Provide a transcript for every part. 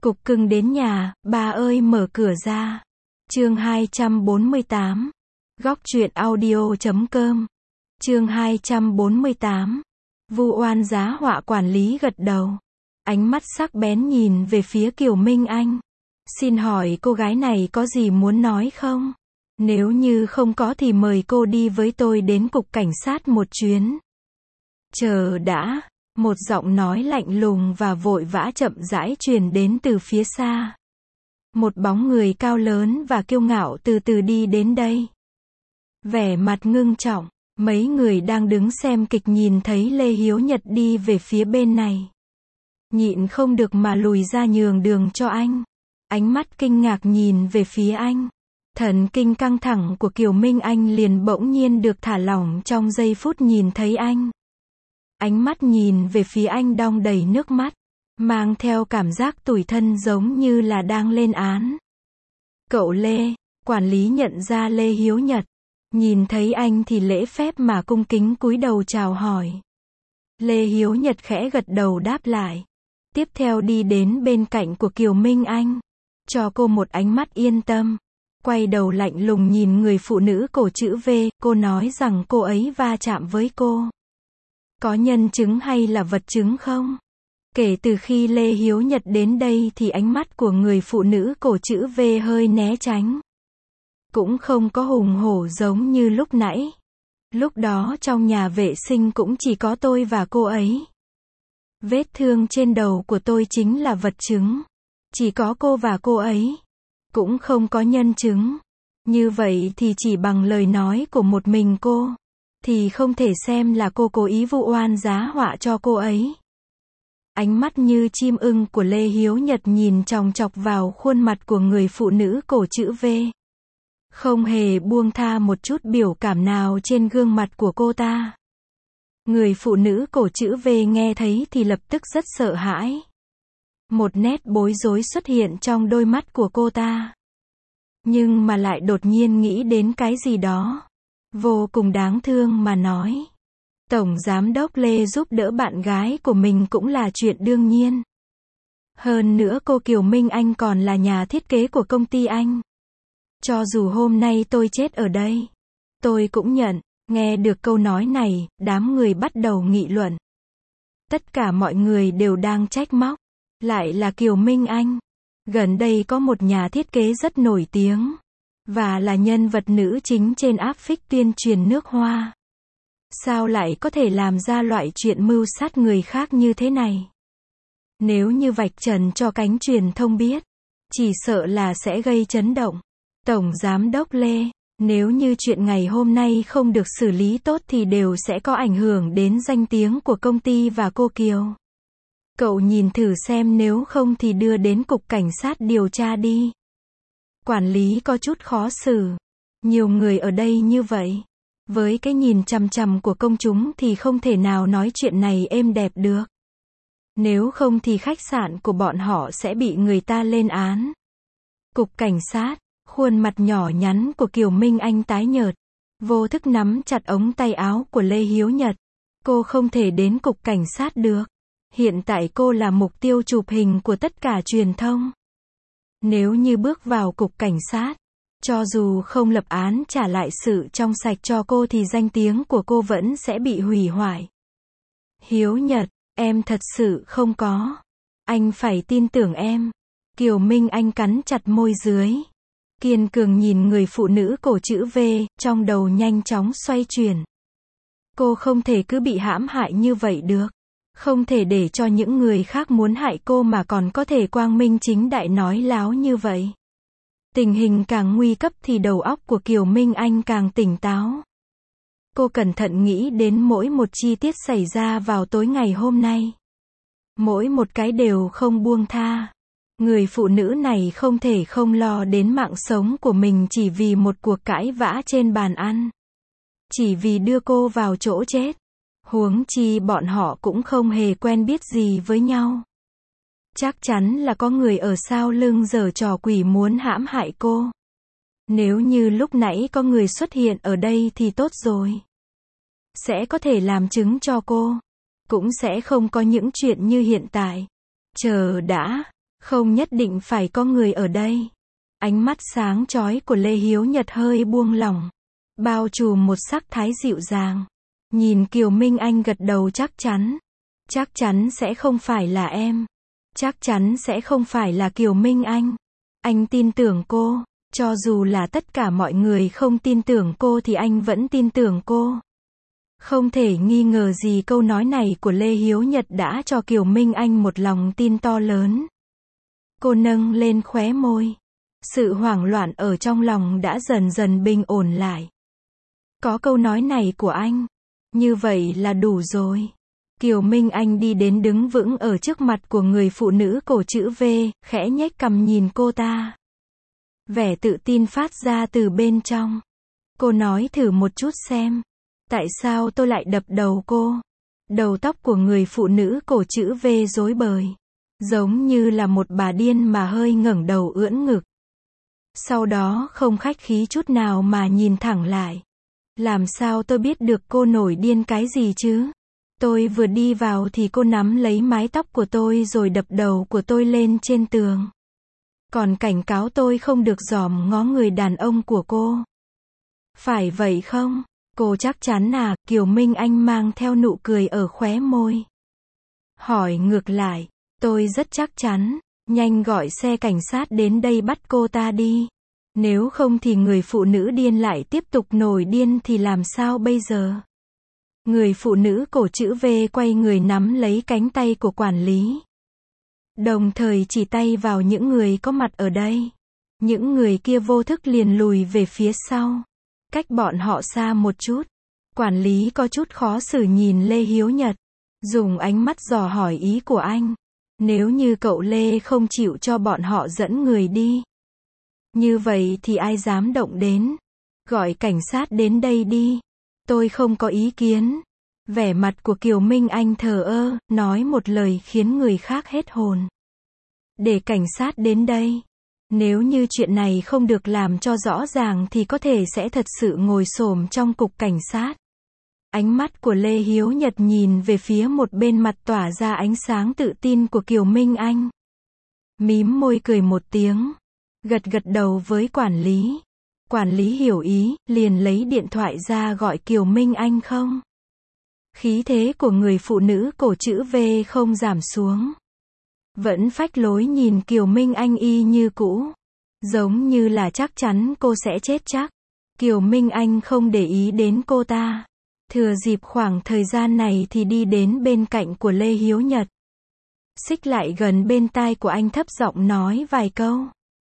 Cục cưng đến nhà, bà ơi mở cửa ra. Chương 248. Góc truyện audio.com. Chương 248. Vu oan giá họa quản lý gật đầu. Ánh mắt sắc bén nhìn về phía Kiều Minh Anh. Xin hỏi cô gái này có gì muốn nói không? Nếu như không có thì mời cô đi với tôi đến cục cảnh sát một chuyến. Chờ đã. Một giọng nói lạnh lùng và vội vã chậm rãi truyền đến từ phía xa. Một bóng người cao lớn và kiêu ngạo từ từ đi đến đây. Vẻ mặt ngưng trọng, mấy người đang đứng xem kịch nhìn thấy Lê Hiếu Nhật đi về phía bên này. Nhịn không được mà lùi ra nhường đường cho anh. Ánh mắt kinh ngạc nhìn về phía anh. Thần kinh căng thẳng của Kiều Minh Anh liền bỗng nhiên được thả lỏng trong giây phút nhìn thấy anh. Ánh mắt nhìn về phía anh đong đầy nước mắt, mang theo cảm giác tủi thân giống như là đang lên án. Cậu Lê, quản lý nhận ra Lê Hiếu Nhật. Nhìn thấy anh thì lễ phép mà cung kính cúi đầu chào hỏi. Lê Hiếu Nhật khẽ gật đầu đáp lại. Tiếp theo đi đến bên cạnh của Kiều Minh Anh. Cho cô một ánh mắt yên tâm. Quay đầu lạnh lùng nhìn người phụ nữ cổ chữ V, cô nói rằng cô ấy va chạm với cô. Có nhân chứng hay là vật chứng không? Kể từ khi Lê Hiếu Nhật đến đây thì ánh mắt của người phụ nữ cổ chữ V hơi né tránh. Cũng không có hùng hổ giống như lúc nãy. Lúc đó trong nhà vệ sinh cũng chỉ có tôi và cô ấy. Vết thương trên đầu của tôi chính là vật chứng. Chỉ có cô và cô ấy. Cũng không có nhân chứng. Như vậy thì chỉ bằng lời nói của một mình cô. Thì không thể xem là cô cố ý vu oan giá họa cho cô ấy. Ánh mắt như chim ưng của Lê Hiếu Nhật nhìn chòng chọc vào khuôn mặt của người phụ nữ cổ chữ V. Không hề buông tha một chút biểu cảm nào trên gương mặt của cô ta. Người phụ nữ cổ chữ V nghe thấy thì lập tức rất sợ hãi. Một nét bối rối xuất hiện trong đôi mắt của cô ta. Nhưng mà lại đột nhiên nghĩ đến cái gì đó. Vô cùng đáng thương mà nói. Tổng giám đốc Lê giúp đỡ bạn gái của mình cũng là chuyện đương nhiên. Hơn nữa cô Kiều Minh Anh còn là nhà thiết kế của công ty anh. Cho dù hôm nay tôi chết ở đây, tôi cũng nhận. Nghe được câu nói này, đám người bắt đầu nghị luận. Tất cả mọi người đều đang trách móc. Lại là Kiều Minh Anh. Gần đây có một nhà thiết kế rất nổi tiếng. Và là nhân vật nữ chính trên áp phích tuyên truyền nước Hoa. Sao lại có thể làm ra loại chuyện mưu sát người khác như thế này? Nếu như vạch trần cho cánh truyền thông biết, chỉ sợ là sẽ gây chấn động. Tổng giám đốc Lê, nếu như chuyện ngày hôm nay không được xử lý tốt thì đều sẽ có ảnh hưởng đến danh tiếng của công ty và cô Kiều. Cậu nhìn thử xem, nếu không thì đưa đến cục cảnh sát điều tra đi. Quản lý có chút khó xử. Nhiều người ở đây như vậy. Với cái nhìn chằm chằm của công chúng thì không thể nào nói chuyện này êm đẹp được. Nếu không thì khách sạn của bọn họ sẽ bị người ta lên án. Cục cảnh sát, khuôn mặt nhỏ nhắn của Kiều Minh Anh tái nhợt. Vô thức nắm chặt ống tay áo của Lê Hiếu Nhật. Cô không thể đến cục cảnh sát được. Hiện tại cô là mục tiêu chụp hình của tất cả truyền thông. Nếu như bước vào cục cảnh sát, cho dù không lập án trả lại sự trong sạch cho cô thì danh tiếng của cô vẫn sẽ bị hủy hoại. Hiếu Nhật, em thật sự không có. Anh phải tin tưởng em. Kiều Minh Anh cắn chặt môi dưới. Kiên cường nhìn người phụ nữ cổ chữ V, trong đầu nhanh chóng xoay chuyển. Cô không thể cứ bị hãm hại như vậy được. Không thể để cho những người khác muốn hại cô mà còn có thể quang minh chính đại nói láo như vậy. Tình hình càng nguy cấp thì đầu óc của Kiều Minh Anh càng tỉnh táo. Cô cẩn thận nghĩ đến mỗi một chi tiết xảy ra vào tối ngày hôm nay. Mỗi một cái đều không buông tha. Người phụ nữ này không thể không lo đến mạng sống của mình chỉ vì một cuộc cãi vã trên bàn ăn. Chỉ vì đưa cô vào chỗ chết. Huống chi bọn họ cũng không hề quen biết gì với nhau. Chắc chắn là có người ở sau lưng giở trò quỷ muốn hãm hại cô. Nếu như lúc nãy có người xuất hiện ở đây thì tốt rồi. Sẽ có thể làm chứng cho cô. Cũng sẽ không có những chuyện như hiện tại. Chờ đã. Không nhất định phải có người ở đây. Ánh mắt sáng chói của Lê Hiếu Nhật hơi buông lỏng, bao trùm một sắc thái dịu dàng. Nhìn Kiều Minh Anh gật đầu chắc chắn. Chắc chắn sẽ không phải là em. Chắc chắn sẽ không phải là Kiều Minh Anh. Anh tin tưởng cô. Cho dù là tất cả mọi người không tin tưởng cô thì anh vẫn tin tưởng cô. Không thể nghi ngờ gì câu nói này của Lê Hiếu Nhật đã cho Kiều Minh Anh một lòng tin to lớn. Cô nâng lên khóe môi. Sự hoảng loạn ở trong lòng đã dần dần bình ổn lại. Có câu nói này của anh, như vậy là đủ rồi. Kiều Minh Anh đi đến đứng vững ở trước mặt của người phụ nữ cổ chữ V, khẽ nhếch cằm nhìn cô ta. Vẻ tự tin phát ra từ bên trong. Cô nói thử một chút xem. Tại sao tôi lại đập đầu cô? Đầu tóc của người phụ nữ cổ chữ V rối bời. Giống như là một bà điên mà hơi ngẩng đầu ưỡn ngực. Sau đó không khách khí chút nào mà nhìn thẳng lại. Làm sao tôi biết được cô nổi điên cái gì chứ? Tôi vừa đi vào thì cô nắm lấy mái tóc của tôi rồi đập đầu của tôi lên trên tường. Còn cảnh cáo tôi không được dòm ngó người đàn ông của cô. Phải vậy không? Cô chắc chắn à? Kiều Minh Anh mang theo nụ cười ở khóe môi. Hỏi ngược lại, tôi rất chắc chắn. Nhanh gọi xe cảnh sát đến đây bắt cô ta đi. Nếu không thì người phụ nữ điên lại tiếp tục nổi điên thì làm sao bây giờ? Người phụ nữ cổ chữ V quay người nắm lấy cánh tay của quản lý. Đồng thời chỉ tay vào những người có mặt ở đây. Những người kia vô thức liền lùi về phía sau. Cách bọn họ xa một chút. Quản lý có chút khó xử nhìn Lê Hiếu Nhật. Dùng ánh mắt dò hỏi ý của anh. Nếu như cậu Lê không chịu cho bọn họ dẫn người đi. Như vậy thì ai dám động đến. Gọi cảnh sát đến đây đi. Tôi không có ý kiến. Vẻ mặt của Kiều Minh Anh thờ ơ, nói một lời khiến người khác hết hồn. Để cảnh sát đến đây. Nếu như chuyện này không được làm cho rõ ràng thì có thể sẽ thật sự ngồi xổm trong cục cảnh sát. Ánh mắt của Lê Hiếu Nhật nhìn về phía một bên mặt tỏa ra ánh sáng tự tin của Kiều Minh Anh. Mím môi cười một tiếng. Gật gật đầu với quản lý. Quản lý hiểu ý, liền lấy điện thoại ra gọi Kiều Minh Anh không. Khí thế của người phụ nữ cổ chữ V không giảm xuống. Vẫn phách lối nhìn Kiều Minh Anh y như cũ. Giống như là chắc chắn cô sẽ chết chắc. Kiều Minh Anh không để ý đến cô ta. Thừa dịp khoảng thời gian này thì đi đến bên cạnh của Lê Hiếu Nhật. Xích lại gần bên tai của anh thấp giọng nói vài câu.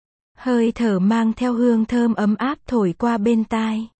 Hơi thở mang theo hương thơm ấm áp thổi qua bên tai.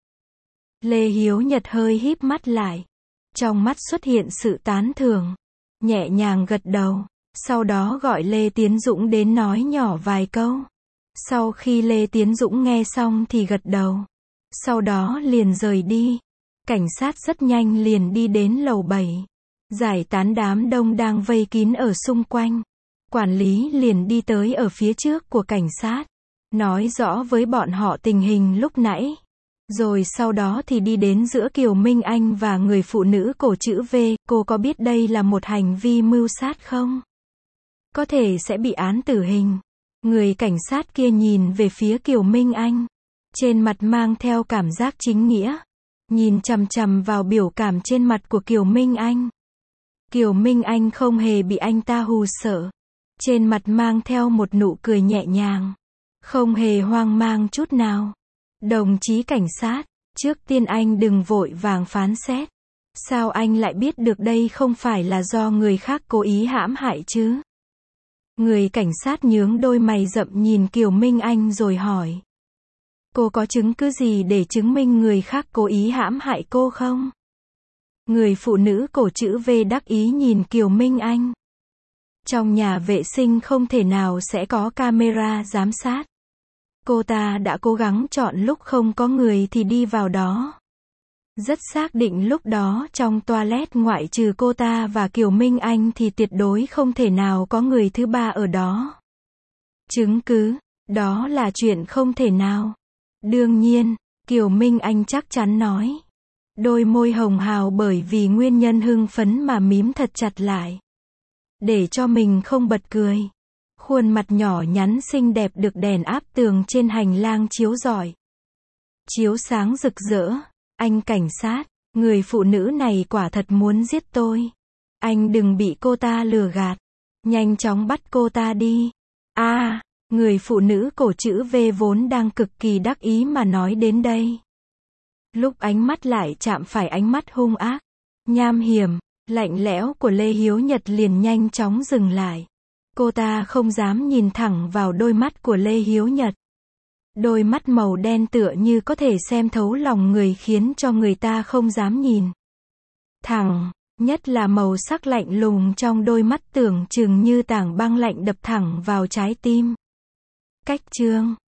Lê Hiếu Nhật hơi híp mắt lại. Trong mắt xuất hiện sự tán thưởng. Nhẹ nhàng gật đầu. Sau đó gọi Lê Tiến Dũng đến nói nhỏ vài câu. Sau khi Lê Tiến Dũng nghe xong thì gật đầu. Sau đó liền rời đi. Cảnh sát rất nhanh liền đi đến lầu 7. Giải tán đám đông đang vây kín ở xung quanh. Quản lý liền đi tới ở phía trước của cảnh sát. Nói rõ với bọn họ tình hình lúc nãy. Rồi sau đó thì đi đến giữa Kiều Minh Anh và người phụ nữ cổ chữ V. Cô có biết đây là một hành vi mưu sát không? Có thể sẽ bị án tử hình. Người cảnh sát kia nhìn về phía Kiều Minh Anh. Trên mặt mang theo cảm giác chính nghĩa. Nhìn chằm chằm vào biểu cảm trên mặt của Kiều Minh Anh. Kiều Minh Anh không hề bị anh ta hù sợ. Trên mặt mang theo một nụ cười nhẹ nhàng. Không hề hoang mang chút nào. Đồng chí cảnh sát, trước tiên anh đừng vội vàng phán xét. Sao anh lại biết được đây không phải là do người khác cố ý hãm hại chứ? Người cảnh sát nhướng đôi mày rậm nhìn Kiều Minh Anh rồi hỏi. Cô có chứng cứ gì để chứng minh người khác cố ý hãm hại cô không? Người phụ nữ cổ chữ V đắc ý nhìn Kiều Minh Anh. Trong nhà vệ sinh không thể nào sẽ có camera giám sát. Cô ta đã cố gắng chọn lúc không có người thì đi vào đó. Rất xác định lúc đó trong toilet ngoại trừ cô ta và Kiều Minh Anh thì tuyệt đối không thể nào có người thứ ba ở đó. Chứng cứ, đó là chuyện không thể nào. Đương nhiên, Kiều Minh Anh chắc chắn nói. Đôi môi hồng hào bởi vì nguyên nhân hưng phấn mà mím thật chặt lại. Để cho mình không bật cười. khuôn mặt nhỏ nhắn xinh đẹp được đèn áp tường trên hành lang chiếu rọi. Chiếu sáng rực rỡ. Anh cảnh sát, người phụ nữ này quả thật muốn giết tôi. Anh đừng bị cô ta lừa gạt. Nhanh chóng bắt cô ta đi. Người phụ nữ cổ chữ V vốn đang cực kỳ đắc ý mà nói đến đây. Lúc ánh mắt lại chạm phải ánh mắt hung ác, nham hiểm, lạnh lẽo của Lê Hiếu Nhật liền nhanh chóng dừng lại. Cô ta không dám nhìn thẳng vào đôi mắt của Lê Hiếu Nhật. Đôi mắt màu đen tựa như có thể xem thấu lòng người khiến cho người ta không dám nhìn thẳng, nhất là màu sắc lạnh lùng trong đôi mắt tưởng chừng như tảng băng lạnh đập thẳng vào trái tim. Cách chương